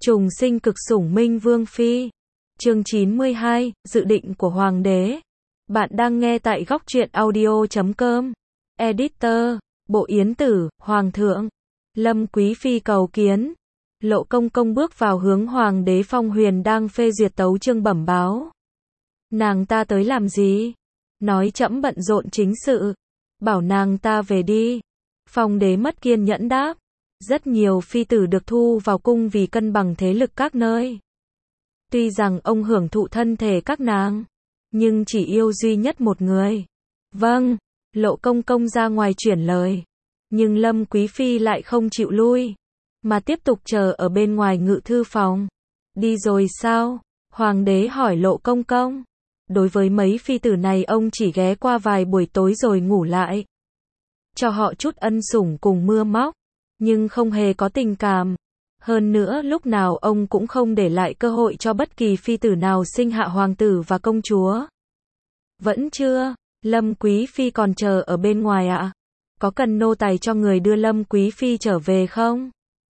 Trùng sinh cực sủng Minh Vương Phi. Chương 92, dự định của Hoàng đế. Bạn đang nghe tại góc truyện audio.com. Editor, Bộ Yến Tử, Hoàng thượng. Lâm Quý Phi cầu kiến. Lộ Công Công bước vào hướng Hoàng đế Phong Huyền đang phê duyệt tấu chương bẩm báo. Nàng ta tới làm gì? Nói trẫm bận rộn chính sự. Bảo nàng ta về đi. Phong đế mất kiên nhẫn đáp. Rất nhiều phi tử được thu vào cung vì cân bằng thế lực các nơi. Tuy rằng ông hưởng thụ thân thể các nàng, nhưng chỉ yêu duy nhất một người. Vâng, Lộ Công Công ra ngoài chuyển lời. Nhưng Lâm Quý Phi lại không chịu lui, mà tiếp tục chờ ở bên ngoài ngự thư phòng. Đi rồi sao? Hoàng đế hỏi Lộ Công Công. Đối với mấy phi tử này ông chỉ ghé qua vài buổi tối rồi ngủ lại. Cho họ chút ân sủng cùng mưa móc, nhưng không hề có tình cảm. Hơn nữa lúc nào ông cũng không để lại cơ hội cho bất kỳ phi tử nào sinh hạ hoàng tử và công chúa. Vẫn chưa, Lâm Quý Phi còn chờ ở bên ngoài ạ. Có cần nô tài cho người đưa Lâm Quý Phi trở về không?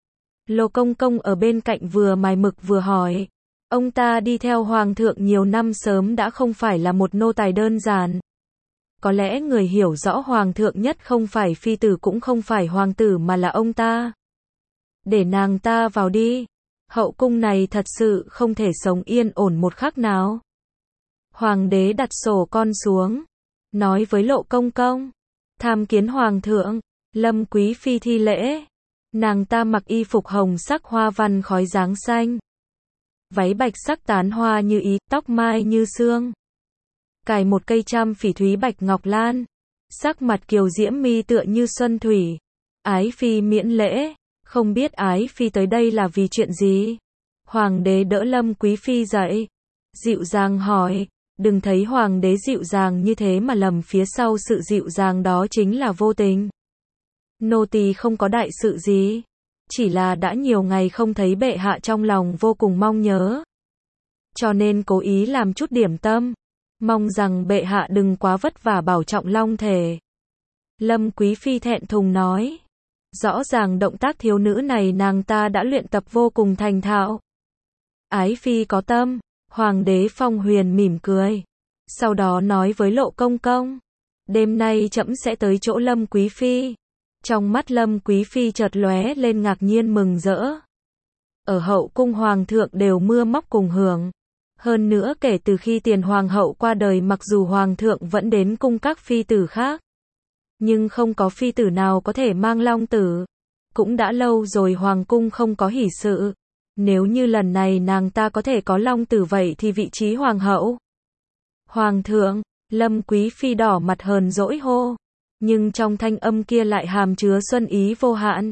Lộ Công Công ở bên cạnh vừa mài mực vừa hỏi. Ông ta đi theo hoàng thượng nhiều năm sớm đã không phải là một nô tài đơn giản. Có lẽ người hiểu rõ hoàng thượng nhất không phải phi tử cũng không phải hoàng tử mà là ông ta. Để nàng ta vào đi. Hậu cung này thật sự không thể sống yên ổn một khắc nào. Hoàng đế đặt sổ con xuống, nói với Lộ Công Công. Tham kiến hoàng thượng. Lâm Quý Phi thi lễ. Nàng ta mặc y phục hồng sắc hoa văn khói dáng xanh, váy bạch sắc tán hoa như ý, tóc mai như sương, cài một cây trăm phỉ thúy bạch ngọc lan, sắc mặt kiều diễm mi tựa như xuân thủy. Ái Phi miễn lễ. Không biết Ái Phi tới đây là vì chuyện gì? Hoàng đế đỡ Lâm Quý Phi dậy, dịu dàng hỏi. Đừng thấy hoàng đế dịu dàng như thế mà lầm phía sau sự dịu dàng đó chính là vô tình. Nô tỳ không có đại sự gì, chỉ là đã nhiều ngày không thấy bệ hạ trong lòng vô cùng mong nhớ, cho nên cố ý làm chút điểm tâm, mong rằng bệ hạ đừng quá vất vả bảo trọng long thể. Lâm Quý Phi thẹn thùng nói. Rõ ràng động tác thiếu nữ này nàng ta đã luyện tập vô cùng thành thạo. Ái Phi có tâm. Hoàng đế Phong Huyền mỉm cười, sau đó nói với Lộ Công Công. Đêm nay trẫm sẽ tới chỗ Lâm Quý Phi. Trong mắt Lâm Quý Phi chợt lóe lên ngạc nhiên mừng rỡ. Ở hậu cung hoàng thượng đều mưa móc cùng hưởng. Hơn nữa kể từ khi tiền hoàng hậu qua đời, mặc dù hoàng thượng vẫn đến cung các phi tử khác, nhưng không có phi tử nào có thể mang long tử. Cũng đã lâu rồi hoàng cung không có hỷ sự. Nếu như lần này nàng ta có thể có long tử vậy thì vị trí hoàng hậu. Hoàng thượng, Lâm Quý Phi đỏ mặt hờn dỗi hô. Nhưng trong thanh âm kia lại hàm chứa xuân ý vô hạn.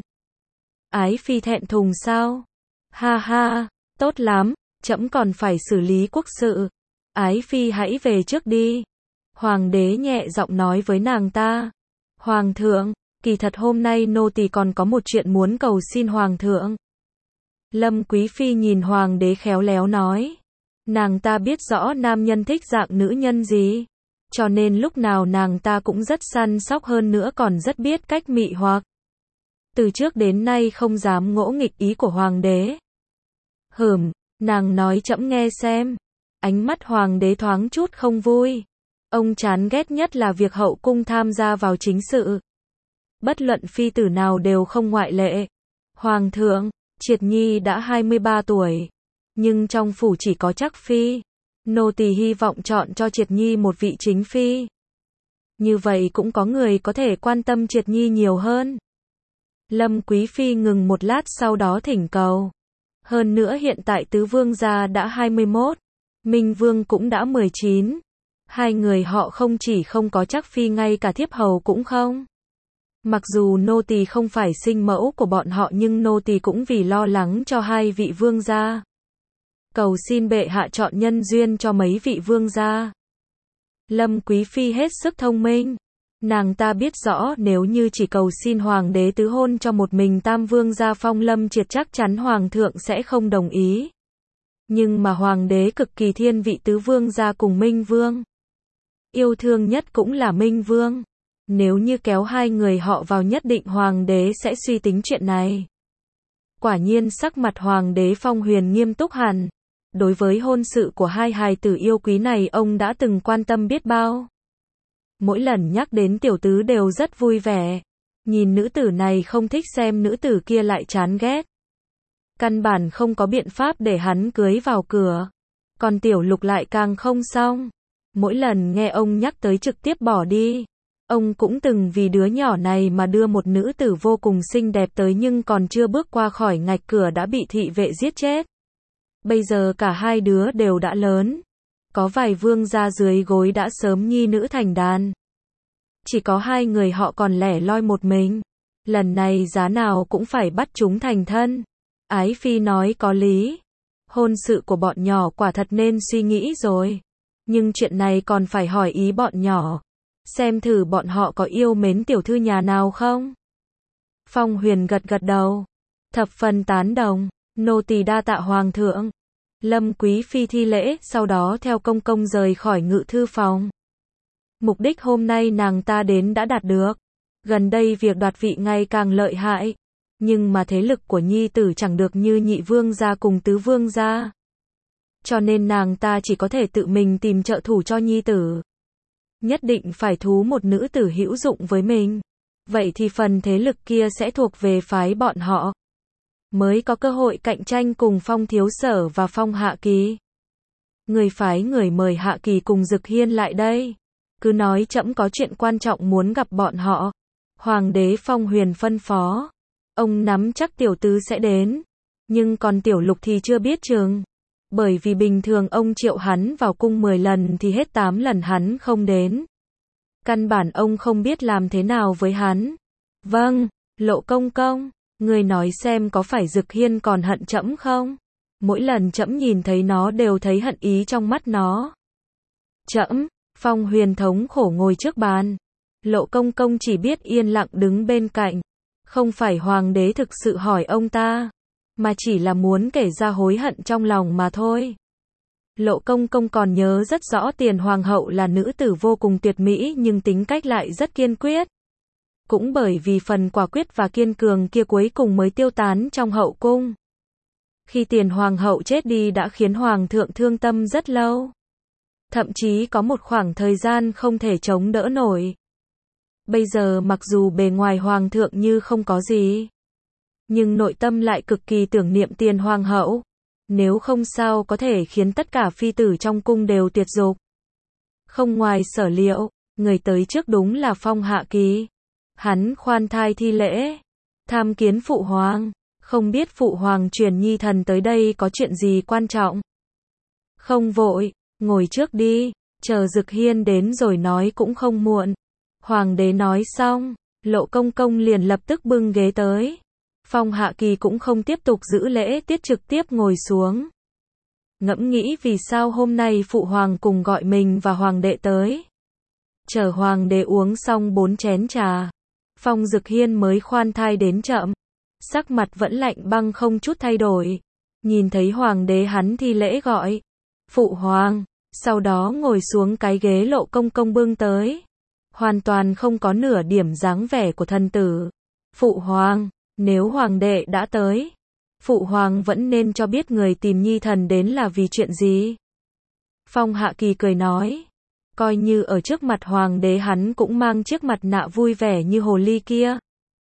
Ái Phi thẹn thùng sao? Ha ha, tốt lắm, trẫm còn phải xử lý quốc sự. Ái Phi hãy về trước đi. Hoàng đế nhẹ giọng nói với nàng ta. Hoàng thượng, kỳ thật hôm nay nô tỳ còn có một chuyện muốn cầu xin hoàng thượng. Lâm Quý Phi nhìn hoàng đế khéo léo nói. Nàng ta biết rõ nam nhân thích dạng nữ nhân gì, cho nên lúc nào nàng ta cũng rất săn sóc, hơn nữa còn rất biết cách mị hoặc. Từ trước đến nay không dám ngỗ nghịch ý của hoàng đế. Nàng nói trẫm nghe xem. Ánh mắt hoàng đế thoáng chút không vui. Ông chán ghét nhất là việc hậu cung tham gia vào chính sự. Bất luận phi tử nào đều không ngoại lệ. Hoàng thượng, Triệt Nhi đã 23 tuổi, nhưng trong phủ chỉ có Trắc Phi. Nô tỳ hy vọng chọn cho Triệt Nhi một vị chính phi. Như vậy cũng có người có thể quan tâm Triệt Nhi nhiều hơn. Lâm Quý Phi ngừng một lát sau đó thỉnh cầu. Hơn nữa hiện tại tứ vương gia đã 21, Minh Vương cũng đã 19. Hai người họ không chỉ không có Trắc Phi, ngay cả thiếp hầu cũng không. Mặc dù nô tỳ không phải sinh mẫu của bọn họ, nhưng nô tỳ cũng vì lo lắng cho hai vị vương gia, cầu xin bệ hạ chọn nhân duyên cho mấy vị vương gia. Lâm Quý Phi hết sức thông minh. Nàng ta biết rõ nếu như chỉ cầu xin hoàng đế tứ hôn cho một mình tam vương gia Phong Lâm Triệt chắc chắn hoàng thượng sẽ không đồng ý. Nhưng mà hoàng đế cực kỳ thiên vị tứ vương gia cùng Minh Vương. Yêu thương nhất cũng là Minh Vương. Nếu như kéo hai người họ vào nhất định hoàng đế sẽ suy tính chuyện này. Quả nhiên sắc mặt Hoàng đế Phong Huyền nghiêm túc hẳn. Đối với hôn sự của hai hài tử yêu quý này ông đã từng quan tâm biết bao. Mỗi lần nhắc đến tiểu tứ đều rất vui vẻ. Nhìn nữ tử này không thích xem nữ tử kia lại chán ghét. Căn bản không có biện pháp để hắn cưới vào cửa. Còn tiểu lục lại càng không xong. Mỗi lần nghe ông nhắc tới trực tiếp bỏ đi. Ông cũng từng vì đứa nhỏ này mà đưa một nữ tử vô cùng xinh đẹp tới nhưng còn chưa bước qua khỏi ngạch cửa đã bị thị vệ giết chết. Bây giờ cả hai đứa đều đã lớn. Có vài vương gia dưới gối đã sớm nhi nữ thành đàn. Chỉ có hai người họ còn lẻ loi một mình. Lần này giá nào cũng phải bắt chúng thành thân. Ái Phi nói có lý. Hôn sự của bọn nhỏ quả thật nên suy nghĩ rồi. Nhưng chuyện này còn phải hỏi ý bọn nhỏ. Xem thử bọn họ có yêu mến tiểu thư nhà nào không? Phong Huyền gật gật đầu. Thập phần tán đồng. Nô tỳ đa tạ hoàng thượng. Lâm Quý Phi thi lễ, sau đó theo công công rời khỏi ngự thư phòng. Mục đích hôm nay nàng ta đến đã đạt được. Gần đây việc đoạt vị ngày càng lợi hại. Nhưng mà thế lực của nhi tử chẳng được như nhị vương gia cùng tứ vương gia. Cho nên nàng ta chỉ có thể tự mình tìm trợ thủ cho nhi tử. Nhất định phải thú một nữ tử hữu dụng với mình. Vậy thì phần thế lực kia sẽ thuộc về phái bọn họ. Mới có cơ hội cạnh tranh cùng Phong Thiếu Sở và Phong Hạ Kỳ. Người phái người mời Hạ Kỳ cùng Dực Hiên lại đây. Cứ nói trẫm có chuyện quan trọng muốn gặp bọn họ. Hoàng đế Phong Huyền phân phó. Ông nắm chắc tiểu tứ sẽ đến. Nhưng còn tiểu lục thì chưa biết chừng. Bởi vì bình thường ông triệu hắn vào cung 10 lần thì hết 8 lần hắn không đến. Căn bản ông không biết làm thế nào với hắn. Vâng, Lộ công công, người nói xem có phải Dực Hiên còn hận trẫm không? Mỗi lần trẫm nhìn thấy nó đều thấy hận ý trong mắt nó. Trẫm, Phong Huyền thống khổ ngồi trước bàn. Lộ công công chỉ biết yên lặng đứng bên cạnh. Không phải hoàng đế thực sự hỏi ông ta, mà chỉ là muốn kể ra hối hận trong lòng mà thôi. Lộ công công còn nhớ rất rõ Tiền Hoàng hậu là nữ tử vô cùng tuyệt mỹ nhưng tính cách lại rất kiên quyết. Cũng bởi vì phần quả quyết và kiên cường kia cuối cùng mới tiêu tán trong hậu cung. Khi Tiền Hoàng hậu chết đi đã khiến Hoàng thượng thương tâm rất lâu. Thậm chí có một khoảng thời gian không thể chống đỡ nổi. Bây giờ mặc dù bề ngoài Hoàng thượng như không có gì, nhưng nội tâm lại cực kỳ tưởng niệm Tiền Hoàng hậu. Nếu không sao có thể khiến tất cả phi tử trong cung đều tuyệt dục. Không ngoài sở liệu, người tới trước đúng là Phong Hạ Kỳ. Hắn khoan thai thi lễ, tham kiến phụ hoàng, không biết phụ hoàng truyền nhi thần tới đây có chuyện gì quan trọng. Không vội, ngồi trước đi, chờ Dực Hiên đến rồi nói cũng không muộn. Hoàng đế nói xong, Lộ công công liền lập tức bưng ghế tới. Phong Hạ Kỳ cũng không tiếp tục giữ lễ tiết trực tiếp ngồi xuống. Ngẫm nghĩ vì sao hôm nay phụ hoàng cùng gọi mình và hoàng đệ tới. Chờ hoàng đế uống xong 4 chén trà, Phong Dực Hiên mới khoan thai đến chậm. Sắc mặt vẫn lạnh băng không chút thay đổi. Nhìn thấy hoàng đế hắn thi lễ gọi phụ hoàng, sau đó ngồi xuống cái ghế Lộ công công bưng tới. Hoàn toàn không có nửa điểm dáng vẻ của thần tử. Phụ hoàng, nếu hoàng đệ đã tới, phụ hoàng vẫn nên cho biết người tìm nhi thần đến là vì chuyện gì. Phong Hạ Kỳ cười nói, coi như ở trước mặt hoàng đế hắn cũng mang chiếc mặt nạ vui vẻ như hồ ly kia.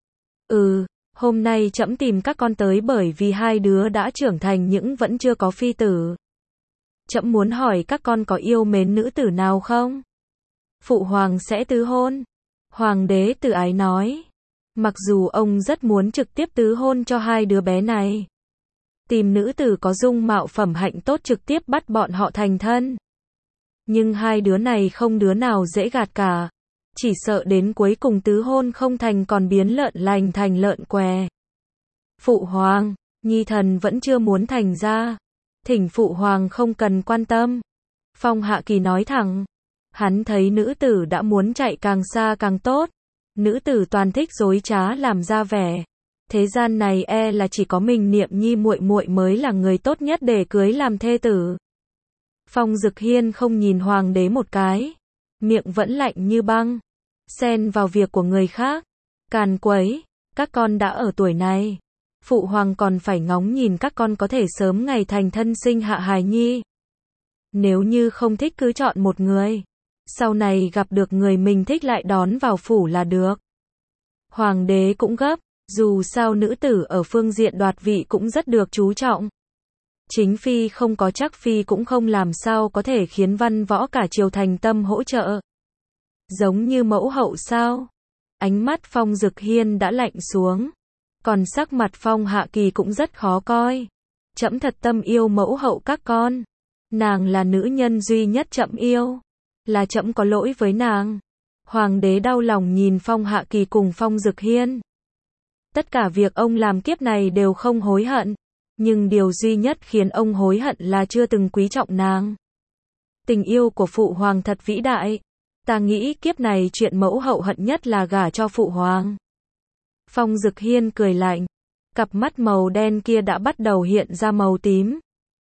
Hôm nay trẫm tìm các con tới bởi vì hai đứa đã trưởng thành nhưng vẫn chưa có phi tử. Trẫm muốn hỏi các con có yêu mến nữ tử nào không? Phụ hoàng sẽ tứ hôn. Hoàng đế từ ái nói. Mặc dù ông rất muốn trực tiếp tứ hôn cho hai đứa bé này. Tìm nữ tử có dung mạo phẩm hạnh tốt trực tiếp bắt bọn họ thành thân. Nhưng hai đứa này không đứa nào dễ gạt cả. Chỉ sợ đến cuối cùng tứ hôn không thành còn biến lợn lành thành lợn què. Phụ hoàng, nhi thần vẫn chưa muốn thành ra. Thỉnh phụ hoàng không cần quan tâm. Phong Hạ Kỳ nói thẳng. Hắn thấy nữ tử đã muốn chạy càng xa càng tốt. Nữ tử toàn thích dối trá làm ra vẻ. Thế gian này là chỉ có mình Niệm Nhi muội muội mới là người tốt nhất để cưới làm thê tử. Phong Dực Hiên không nhìn hoàng đế một cái. Miệng vẫn lạnh như băng. Xen vào việc của người khác. Càn quấy, các con đã ở tuổi này. Phụ hoàng còn phải ngóng nhìn các con có thể sớm ngày thành thân sinh hạ hài nhi. Nếu như không thích cứ chọn một người. Sau này gặp được người mình thích lại đón vào phủ là được. Hoàng đế cũng gấp, dù sao nữ tử ở phương diện đoạt vị cũng rất được chú trọng. Chính phi không có chắc phi cũng không làm sao có thể khiến văn võ cả triều thành tâm hỗ trợ. Giống như mẫu hậu sao? Ánh mắt Phong Dực Hiên đã lạnh xuống. Còn sắc mặt Phong Hạ Kỳ cũng rất khó coi. Trẫm thật tâm yêu mẫu hậu các con. Nàng là nữ nhân duy nhất trẫm yêu. Là trẫm có lỗi với nàng. Hoàng đế đau lòng nhìn Phong Hạ Kỳ cùng Phong Dực Hiên. Tất cả việc ông làm kiếp này đều không hối hận. Nhưng điều duy nhất khiến ông hối hận là chưa từng quý trọng nàng. Tình yêu của phụ hoàng thật vĩ đại. Ta nghĩ kiếp này chuyện mẫu hậu hận nhất là gả cho phụ hoàng. Phong Dực Hiên cười lạnh. Cặp mắt màu đen kia đã bắt đầu hiện ra màu tím.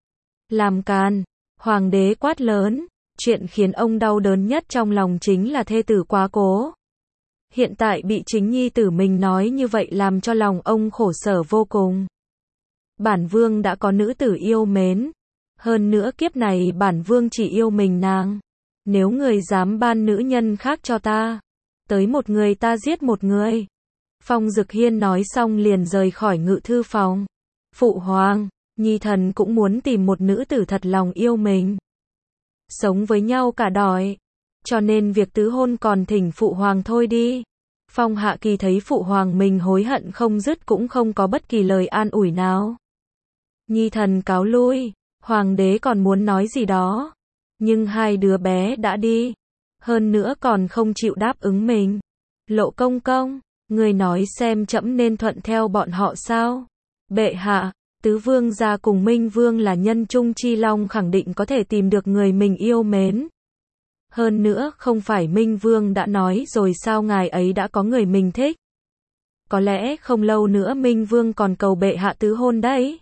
Làm càn. Hoàng đế quát lớn. Chuyện khiến ông đau đớn nhất trong lòng chính là thê tử quá cố. Hiện tại bị chính nhi tử mình nói như vậy làm cho lòng ông khổ sở vô cùng. Bản vương đã có nữ tử yêu mến. Hơn nữa kiếp này bản vương chỉ yêu mình nàng. Nếu người dám ban nữ nhân khác cho ta, tới một người ta giết một người. Phong Dực Hiên nói xong liền rời khỏi ngự thư phòng. Phụ hoàng, nhi thần cũng muốn tìm một nữ tử thật lòng yêu mình. Sống với nhau cả đời. Cho nên việc tứ hôn còn thỉnh phụ hoàng thôi đi. Phong Hạ Kỳ thấy phụ hoàng mình hối hận không dứt cũng không có bất kỳ lời an ủi nào. Nhi thần cáo lui. Hoàng đế còn muốn nói gì đó. Nhưng hai đứa bé đã đi. Hơn nữa còn không chịu đáp ứng mình. Lộ công công, người nói xem trẫm nên thuận theo bọn họ sao? Bệ hạ, tứ vương gia cùng Minh Vương là nhân trung chi long khẳng định có thể tìm được người mình yêu mến. Hơn nữa không phải Minh Vương đã nói rồi sao ngài ấy đã có người mình thích. Có lẽ không lâu nữa Minh Vương còn cầu bệ hạ tứ hôn đấy.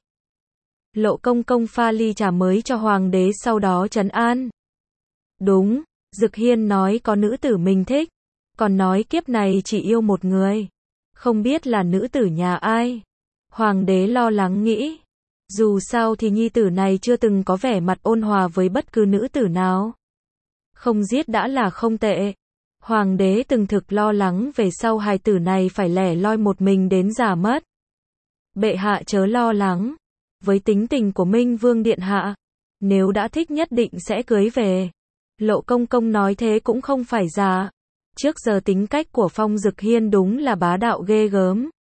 Lộ công công pha ly trà mới cho hoàng đế sau đó trấn an. Đúng, Dực Hiên nói có nữ tử mình thích. Còn nói kiếp này chỉ yêu một người. Không biết là nữ tử nhà ai. Hoàng đế lo lắng nghĩ. Dù sao thì nhi tử này chưa từng có vẻ mặt ôn hòa với bất cứ nữ tử nào. Không giết đã là không tệ. Hoàng đế từng thực lo lắng về sau hài tử này phải lẻ loi một mình đến già mất. Bệ hạ chớ lo lắng. Với tính tình của Minh Vương điện hạ, nếu đã thích nhất định sẽ cưới về. Lộ công công nói thế cũng không phải giả. Trước giờ tính cách của Phong Dực Hiên đúng là bá đạo ghê gớm.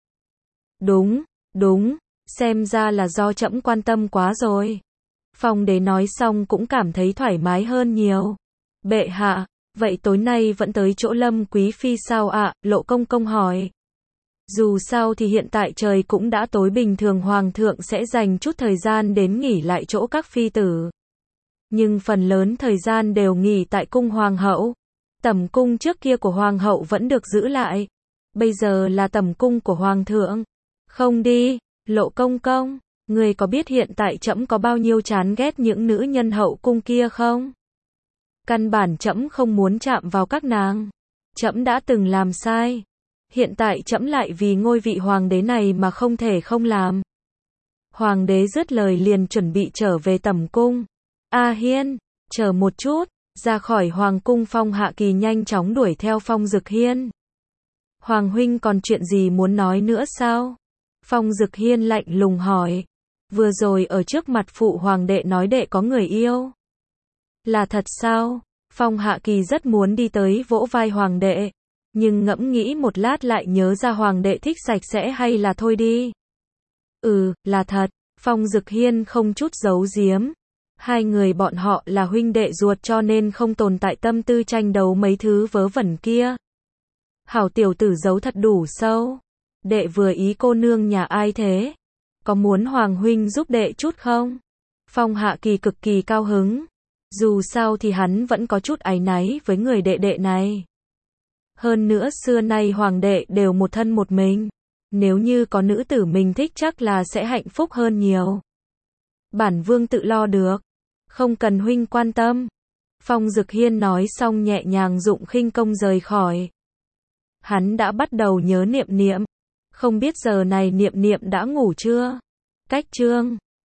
Đúng, xem ra là do trẫm quan tâm quá rồi. Phong đế nói xong cũng cảm thấy thoải mái hơn nhiều. Bệ hạ, vậy tối nay vẫn tới chỗ Lâm Quý Phi sao ạ? Lộ công công hỏi. Dù sao thì hiện tại trời cũng đã tối, bình thường hoàng thượng sẽ dành chút thời gian đến nghỉ lại chỗ các phi tử. Nhưng phần lớn thời gian đều nghỉ tại cung hoàng hậu. Tẩm cung trước kia của hoàng hậu vẫn được giữ lại. Bây giờ là tẩm cung của hoàng thượng. Không đi, Lộ công công, người có biết hiện tại trẫm có bao nhiêu chán ghét những nữ nhân hậu cung kia không? Căn bản trẫm không muốn chạm vào các nàng. Trẫm đã từng làm sai. Hiện tại trẫm lại vì ngôi vị hoàng đế này mà không thể không làm. Hoàng đế dứt lời liền chuẩn bị trở về tẩm cung. A Hiên, chờ một chút. Ra khỏi hoàng cung, Phong Hạ Kỳ nhanh chóng đuổi theo Phong Dực Hiên. Hoàng huynh còn chuyện gì muốn nói nữa sao? Phong Dực Hiên lạnh lùng hỏi. Vừa rồi ở trước mặt phụ hoàng đệ nói đệ có người yêu. Là thật sao? Phong Hạ Kỳ rất muốn đi tới vỗ vai hoàng đệ. Nhưng ngẫm nghĩ một lát lại nhớ ra hoàng đệ thích sạch sẽ hay là thôi đi. Là thật. Phong Dực Hiên không chút giấu giếm. Hai người bọn họ là huynh đệ ruột cho nên không tồn tại tâm tư tranh đấu mấy thứ vớ vẩn kia. Hảo tiểu tử giấu thật đủ sâu. Đệ vừa ý cô nương nhà ai thế? Có muốn hoàng huynh giúp đệ chút không? Phong Hạ Kỳ cực kỳ cao hứng. Dù sao thì hắn vẫn có chút áy náy với người đệ đệ này. Hơn nữa xưa nay hoàng đệ đều một thân một mình. Nếu như có nữ tử mình thích chắc là sẽ hạnh phúc hơn nhiều. Bản vương tự lo được. Không cần huynh quan tâm. Phong Dực Hiên nói xong nhẹ nhàng dụng khinh công rời khỏi. Hắn đã bắt đầu nhớ Niệm Niệm. Không biết giờ này Niệm Niệm đã ngủ chưa? Cách chương